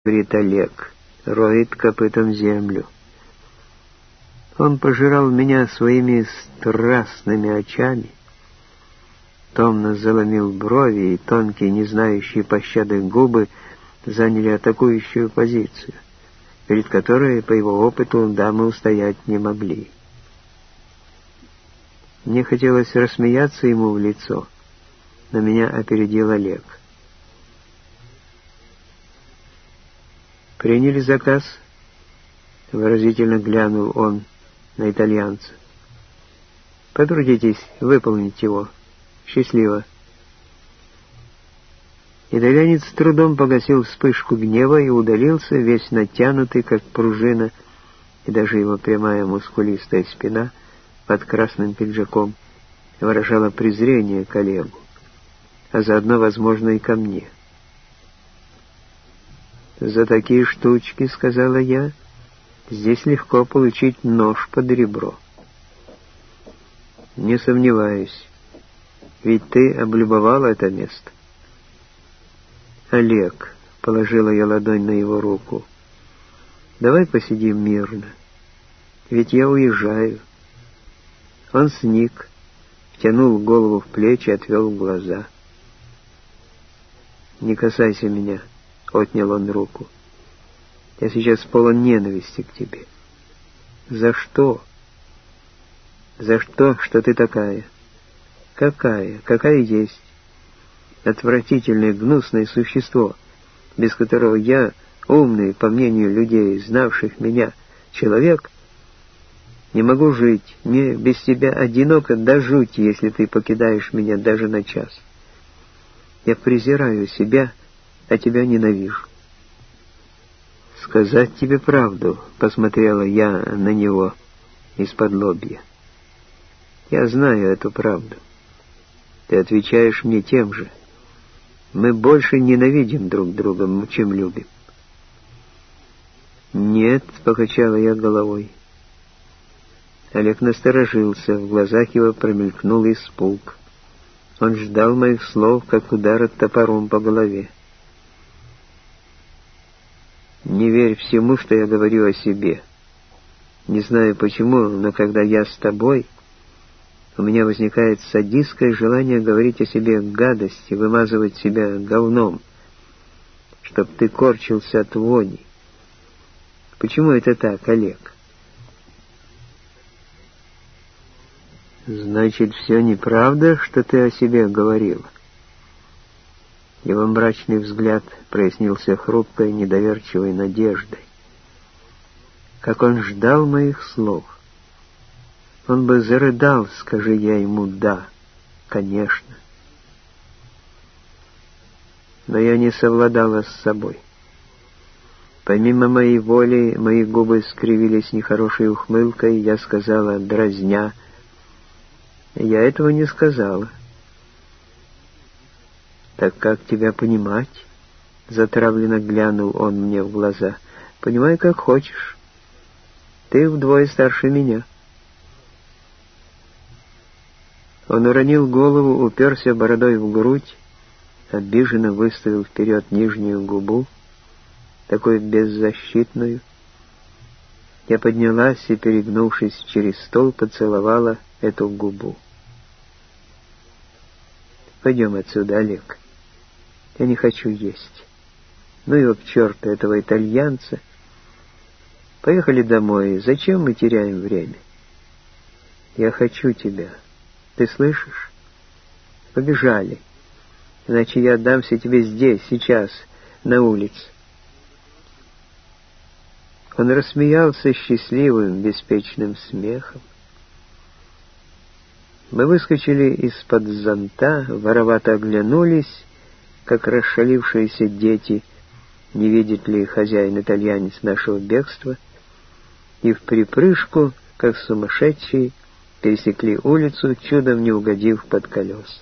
говорит Олег, роет копытом землю. Он пожирал меня своими страстными очами, томно заломил брови, и тонкие, не знающие пощады губы заняли атакующую позицию, перед которой, по его опыту, дамы устоять не могли. Мне хотелось рассмеяться ему в лицо, но меня опередил Олег. «Приняли заказ?» — выразительно глянул он на итальянца. «Потрудитесь выполнить его. Счастливо». Итальянец с трудом погасил вспышку гнева и удалился, весь натянутый, как пружина, и даже его прямая мускулистая спина под красным пиджаком выражала презрение к Олегу, а заодно, возможно, и ко мне. «За такие штучки, — сказала я, — здесь легко получить нож под ребро». «Не сомневаюсь, ведь ты облюбовала это место». «Олег», — положила я ладонь на его руку, — «давай посидим мирно, ведь я уезжаю». Он сник, втянул голову в плечи, отвел глаза. «Не касайся меня», — отнял он руку. «Я сейчас полон ненависти к тебе». «За что?» «За что, что ты такая?» Какая есть. Отвратительное, гнусное существо, без которого я, умный, по мнению людей, знавших меня, человек, не могу жить. Мне без тебя одиноко до жути, если ты покидаешь меня даже на час. Я презираю себя, а тебя ненавижу». «Сказать тебе правду», — посмотрела я на него из-под лобья. «Я знаю эту правду. Ты отвечаешь мне тем же. Мы больше ненавидим друг друга, чем любим». «Нет», — покачала я головой. Олег насторожился, в глазах его промелькнул испуг. Он ждал моих слов, как удара топором по голове. «Не верь всему, что я говорю о себе. Не знаю почему, но когда я с тобой, у меня возникает садистское желание говорить о себе гадости, вымазывать себя говном, чтоб ты корчился от вони. Почему это так, Олег?» «Значит, все неправда, что ты о себе говорила?» Его мрачный взгляд прояснился хрупкой, недоверчивой надеждой. Как он ждал моих слов. Он бы зарыдал, скажи я ему «да», конечно. Но я не совладала с собой. Помимо моей воли, мои губы скривились нехорошей ухмылкой, я сказала, дразня: «Я этого не сказала». «Так как тебя понимать?» — затравленно глянул он мне в глаза. «Понимай, как хочешь. Ты вдвое старше меня». Он уронил голову, уперся бородой в грудь, обиженно выставил вперед нижнюю губу, такую беззащитную. Я поднялась и, перегнувшись через стол, поцеловала эту губу. «Пойдем отсюда, Олег. Я не хочу есть. Ну его к черту, этого итальянца. Поехали домой. Зачем мы теряем время? Я хочу тебя. Ты слышишь? Побежали. Иначе я отдамся тебе здесь, сейчас, на улице». Он рассмеялся счастливым, беспечным смехом. Мы выскочили из-под зонта, воровато оглянулись, как расшалившиеся дети, не видит ли хозяин-итальянец нашего бегства, и в припрыжку, как сумасшедшие, пересекли улицу, чудом не угодив под колеса.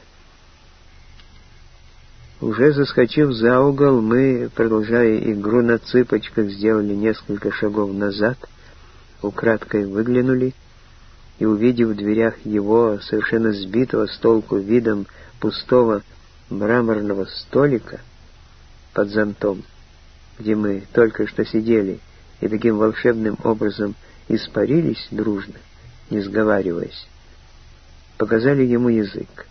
Уже заскочив за угол, мы, продолжая игру на цыпочках, сделали несколько шагов назад, украдкой выглянули и, увидев в дверях его, совершенно сбитого с толку видом пустого мраморного столика под зонтом, где мы только что сидели, и таким волшебным образом испарились дружно, не сговариваясь, показали ему язык.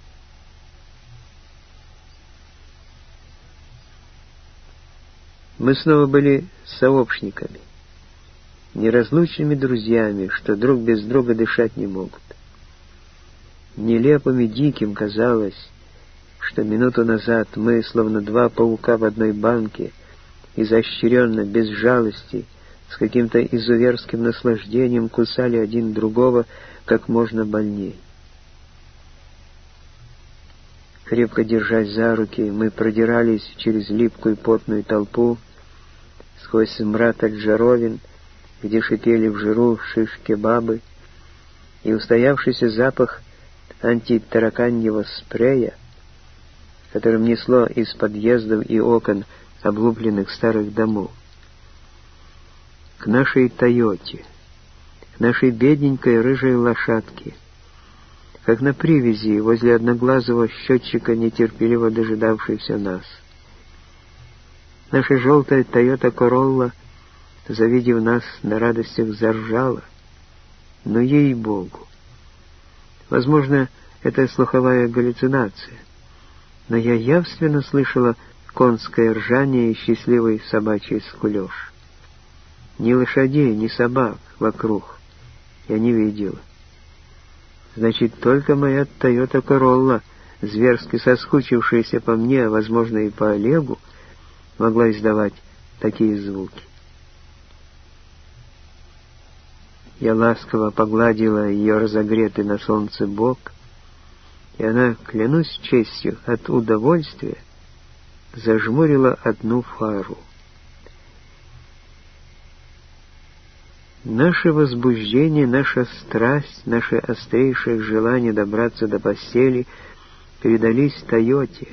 Мы снова были сообщниками, неразлучными друзьями, что друг без друга дышать не могут. Нелепым и диким казалось, что минуту назад мы, словно два паука в одной банке, изощренно, без жалости, с каким-то изуверским наслаждением кусали один другого как можно больней. Крепко держась за руки, мы продирались через липкую потную толпу, сквозь мрак от жаровин, где шипели в жиру шиш-кебабы, и устоявшийся запах антитараканьего спрея, которым несло из подъездов и окон облупленных старых домов. К нашей «Тойоте», к нашей бедненькой рыжей лошадке, как на привязи возле одноглазого счетчика, нетерпеливо дожидавшейся нас. Наша желтая «Тойота Королла», завидев нас, на радостях заржала. Но ей-богу! Возможно, это слуховая галлюцинация, но я явственно слышала конское ржание и счастливый собачий скулёж. Ни лошадей, ни собак вокруг я не видела. Значит, только моя «Тойота Королла», зверски соскучившаяся по мне, а возможно и по Олегу, могла издавать такие звуки. Я ласково погладила ее разогретый на солнце бок, и она, клянусь честью, от удовольствия зажмурила одну фару. Наше возбуждение, наша страсть, наше острейшее желание добраться до постели передались «Тойоте».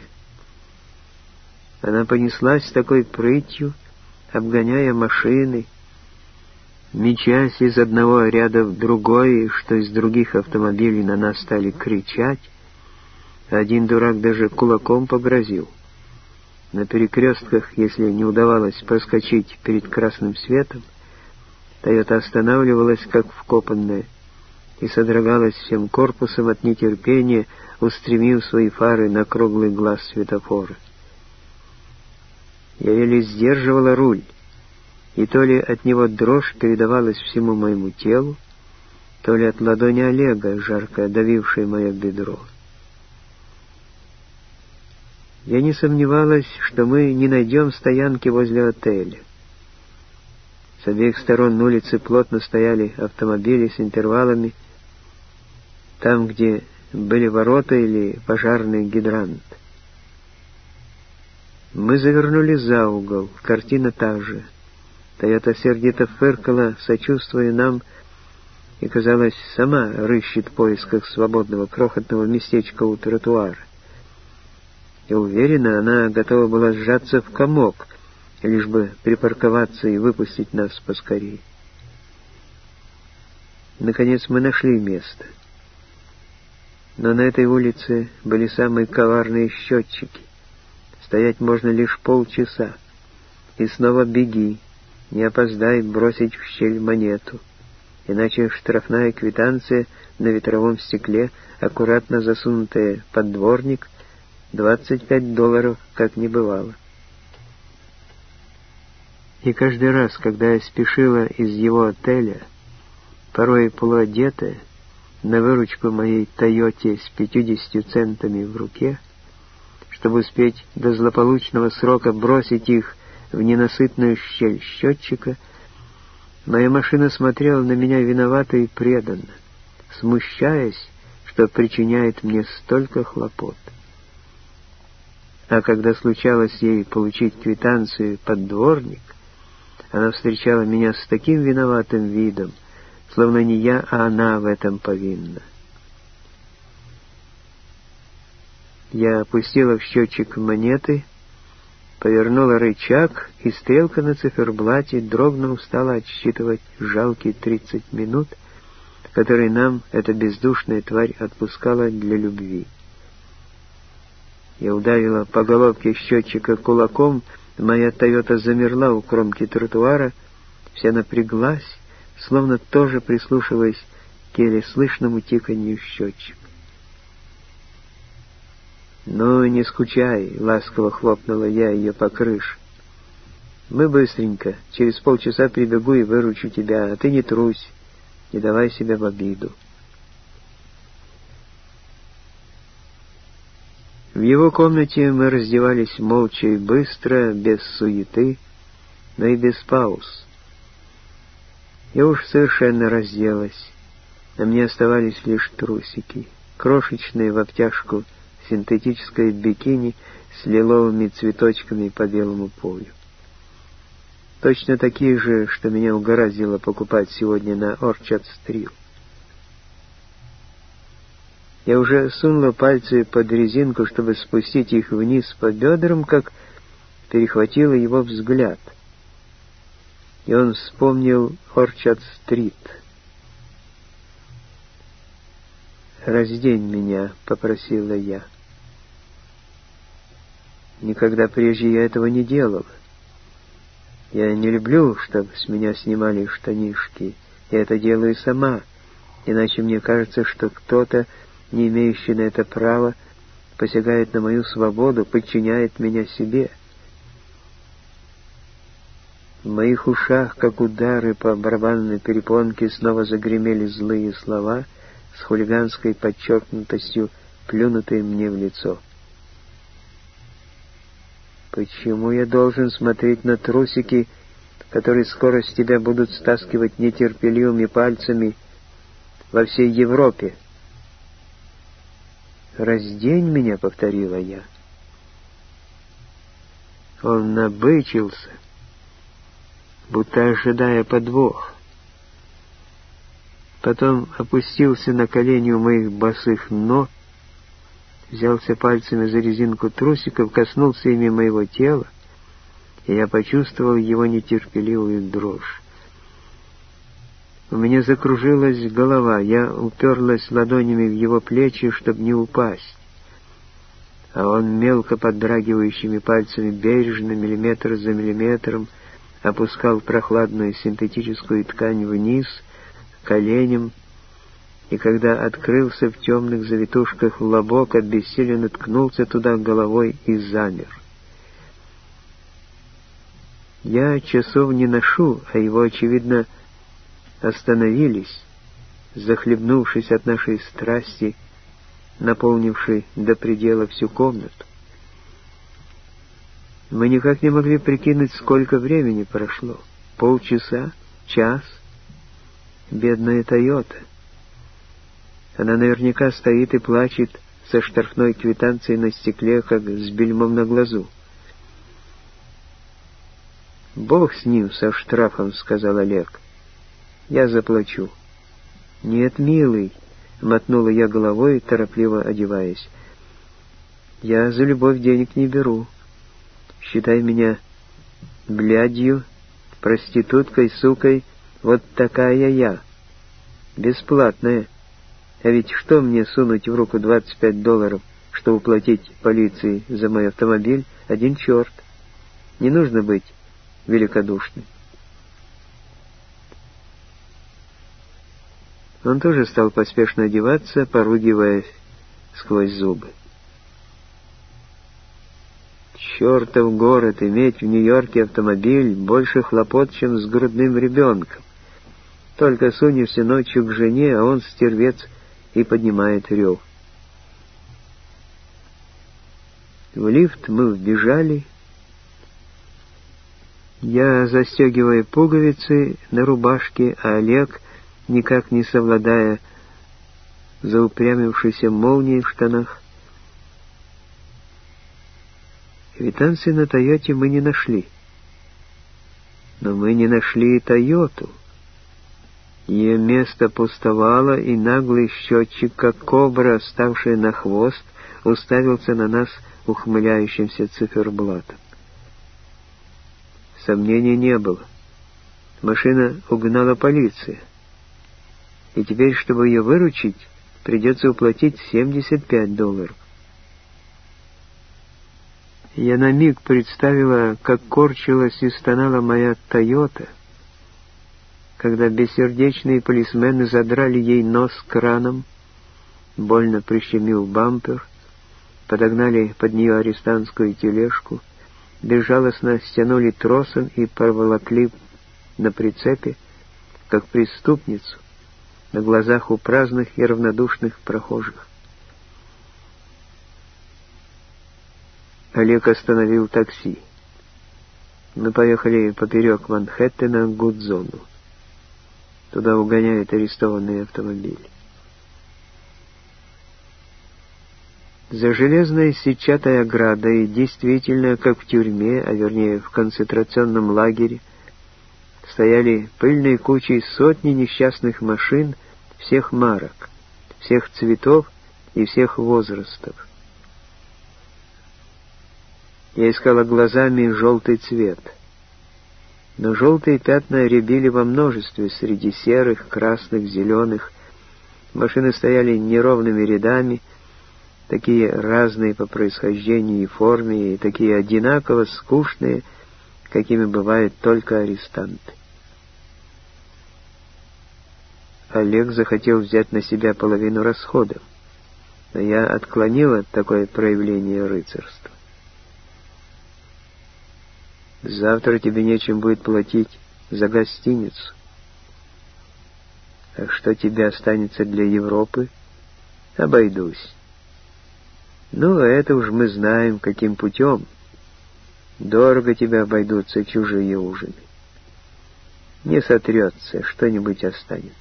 Она понеслась с такой прытью, обгоняя машины, мчась из одного ряда в другой, что из других автомобилей на нас стали кричать. Один дурак даже кулаком погрозил. На перекрестках, если не удавалось проскочить перед красным светом, «Тойота» останавливалась, как вкопанная, и содрогалась всем корпусом от нетерпения, устремив свои фары на круглый глаз светофора. Я еле сдерживала руль, и то ли от него дрожь передавалась всему моему телу, то ли от ладони Олега, жарко давившей мое бедро. Я не сомневалась, что мы не найдем стоянки возле отеля. С обеих сторон улицы плотно стояли автомобили с интервалами, там, где были ворота или пожарный гидрант. Мы завернули за угол, картина та же. «Тойота» сердито фыркала, сочувствуя нам, и, казалось, сама рыщет в поисках свободного крохотного местечка у тротуара. И уверена, она готова была сжаться в комок, лишь бы припарковаться и выпустить нас поскорее. Наконец мы нашли место. Но на этой улице были самые коварные счетчики. Стоять можно лишь полчаса. И снова беги, не опоздай бросить в щель монету, иначе штрафная квитанция на ветровом стекле, аккуратно засунутая под дворник, $25, как не бывало. И каждый раз, когда я спешила из его отеля, порой полуодетая, на выручку моей «Тойоте» с 50 центами в руке, чтобы успеть до злополучного срока бросить их в ненасытную щель счетчика, моя машина смотрела на меня виновато и преданно, смущаясь, что причиняет мне столько хлопот. А когда случалось ей получить квитанцию под дворник, она встречала меня с таким виноватым видом, словно не я, а она в этом повинна. Я опустила в счетчик монеты, повернула рычаг, и стрелка на циферблате, дрогнув, стала отсчитывать жалкие 30 минут, которые нам эта бездушная тварь отпускала для любви. Я ударила по головке счетчика кулаком, Моя «Тойота» замерла у кромки тротуара, вся напряглась, словно тоже прислушиваясь к еле слышному тиканью счетчика. «Ну, не скучай», — ласково хлопнула я ее по крыше. «Мы быстренько, через полчаса прибегу и выручу тебя, а ты не трусь, не давай себя в обиду». В его комнате мы раздевались молча и быстро, без суеты, но и без пауз. Я уж совершенно разделась, а мне оставались лишь трусики, крошечные в обтяжку синтетическое бикини с лиловыми цветочками по белому полю. Точно такие же, что меня угораздило покупать сегодня на Орчард-стрит. Я уже сунула пальцы под резинку, чтобы спустить их вниз по бедрам, как перехватила его взгляд. И он вспомнил Орчард-стрит. «Раздень меня», — попросила я. Никогда прежде я этого не делала. Я не люблю, чтобы с меня снимали штанишки. Я это делаю сама, иначе мне кажется, что кто-то, не имеющий на это права, посягает на мою свободу, подчиняет меня себе. В моих ушах, как удары по барабанной перепонке, снова загремели злые слова с хулиганской подчеркнутостью, плюнутые мне в лицо. «Почему я должен смотреть на трусики, которые скоро с тебя будут стаскивать нетерпеливыми пальцами во всей Европе?» «Раздень меня», — повторила я. Он набычился, будто ожидая подвох. Потом опустился на колени у моих босых ног, взялся пальцами за резинку трусиков, коснулся ими моего тела, и я почувствовал его нетерпеливую дрожь. У меня закружилась голова, я уперлась ладонями в его плечи, чтобы не упасть. А он мелко подрагивающими пальцами бережно, миллиметр за миллиметром, опускал прохладную синтетическую ткань вниз, к коленям, и когда открылся в темных завитушках лобок, обессиленно ткнулся туда головой и замер. Я часов не ношу, а его, очевидно, остановились, захлебнувшись от нашей страсти, наполнившей до предела всю комнату. Мы никак не могли прикинуть, сколько времени прошло. Полчаса? Час? Бедная «Тойота». Она наверняка стоит и плачет со штрафной квитанцией на стекле, как с бельмом на глазу. «Бог с ним, со штрафом», — сказал Олег. «Я заплачу». «Нет, милый», — мотнула я головой, торопливо одеваясь. «Я за любовь денег не беру. Считай меня блядью, проституткой, сукой, вот такая я, бесплатная. А ведь что мне сунуть в руку $25, чтобы уплатить полиции за мой автомобиль? Один черт. Не нужно быть великодушным». Он тоже стал поспешно одеваться, поругивая сквозь зубы. «Чертов город, иметь в Нью-Йорке автомобиль больше хлопот, чем с грудным ребенком. Только сунешься ночью к жене, а он, стервец, и поднимает рев». В лифт мы вбежали. Я застегивая пуговицы на рубашке, а Олег, никак не совладая заупрямившейся молнией в штанах. Квитанции на «Тойоте» мы не нашли. Но мы не нашли и «Тойоту». Ее место пустовало, и наглый счетчик, как кобра, ставшая на хвост, уставился на нас ухмыляющимся циферблатом. Сомнений не было. Машина угнала полиция. И теперь, чтобы ее выручить, придется уплатить $75. Я на миг представила, как корчилась и стонала моя «Тойота», когда бессердечные полисмены задрали ей нос краном, больно прищемил бампер, подогнали под нее арестантскую тележку, безжалостно стянули тросом и проволокли на прицепе, как преступницу, на глазах у праздных и равнодушных прохожих. Олег остановил такси. Мы поехали поперек Манхэттена к Гудзону. Туда угоняют арестованные автомобили. За железной сетчатой оградой, действительно, как в тюрьме, а вернее в концентрационном лагере, стояли пыльные кучи сотни несчастных машин всех марок, всех цветов и всех возрастов. Я искала глазами желтый цвет, но желтые пятна рябили во множестве среди серых, красных, зеленых. Машины стояли неровными рядами, такие разные по происхождению и форме, и такие одинаково скучные, какими бывают только арестанты. Олег захотел взять на себя половину расходов, но я отклонила такое проявление рыцарства. Завтра тебе нечем будет платить за гостиницу. А что тебе останется для Европы? Обойдусь. Ну, это уж мы знаем, каким путем. Дорого тебе обойдутся чужие ужины. Не сотрется, что-нибудь останется.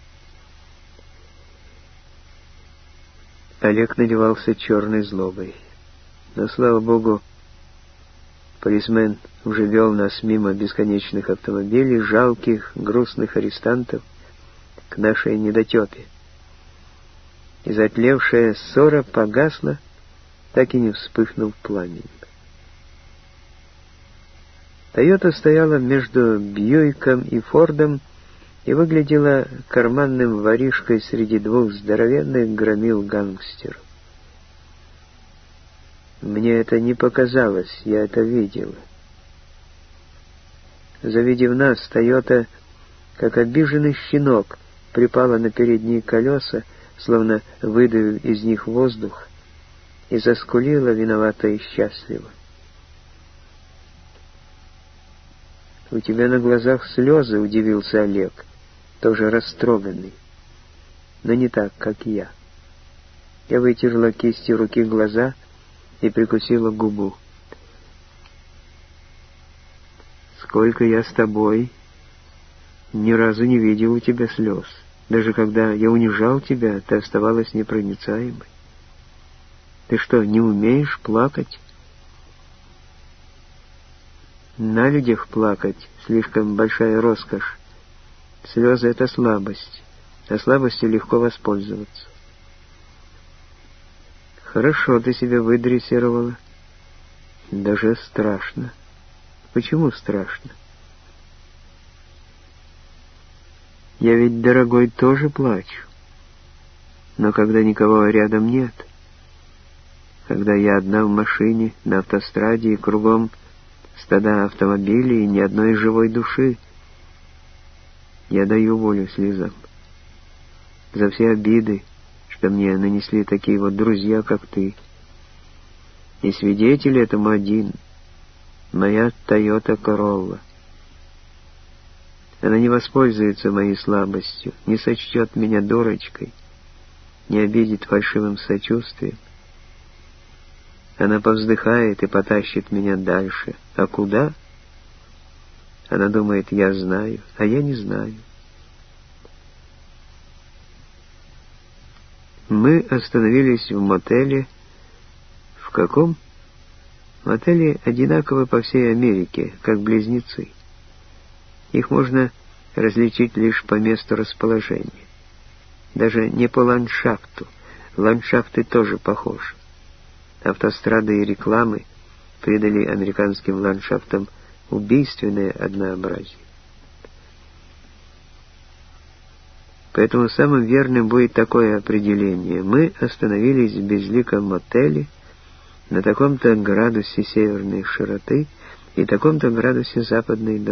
Олег наливался черной злобой. Но, слава богу, полисмен уже вел нас мимо бесконечных автомобилей, жалких, грустных арестантов, к нашей недотепе. И затлевшая ссора погасла, так и не вспыхнув пламенем. «Тойота» стояла между Бьюиком и Фордом и выглядела карманным воришкой среди двух здоровенных громил гангстеров. Мне это не показалось, я это видела. Завидев нас, «Тойота», как обиженный щенок, припала на передние колеса, словно выдавив из них воздух, и заскулила виновато и счастливо. «У тебя на глазах слезы», — удивился Олег, тоже растроганный, но не так, как я. Я вытерла кистью руки глаза и прикусила губу. «Сколько я с тобой, ни разу не видел у тебя слез. Даже когда я унижал тебя, ты оставалась непроницаемой. Ты что, не умеешь плакать?» «На людях плакать — слишком большая роскошь. Слезы — это слабость, а слабостью легко воспользоваться». «Хорошо ты себя выдрессировала. Даже страшно». «Почему страшно?» «Я ведь, дорогой, тоже плачу. Но когда никого рядом нет, когда я одна в машине, на автостраде и кругом стада автомобилей и ни одной живой души, я даю волю слезам. За все обиды, что мне нанесли такие вот друзья, как ты. И свидетель этому один — моя Toyota Corolla. Она не воспользуется моей слабостью, не сочтет меня дурочкой, не обидит фальшивым сочувствием. Она повздыхает и потащит меня дальше. А куда? Она думает, я знаю, а я не знаю. Мы остановились в мотеле. В каком? Мотели одинаковы по всей Америке, как близнецы. Их можно различить лишь по месту расположения. Даже не по ландшафту. Ландшафты тоже похожи. Автострады и рекламы придали американским ландшафтам убийственное однообразие. Поэтому самым верным будет такое определение. Мы остановились в безликом мотеле, на таком-то градусе северной широты и таком-то градусе западной долготы.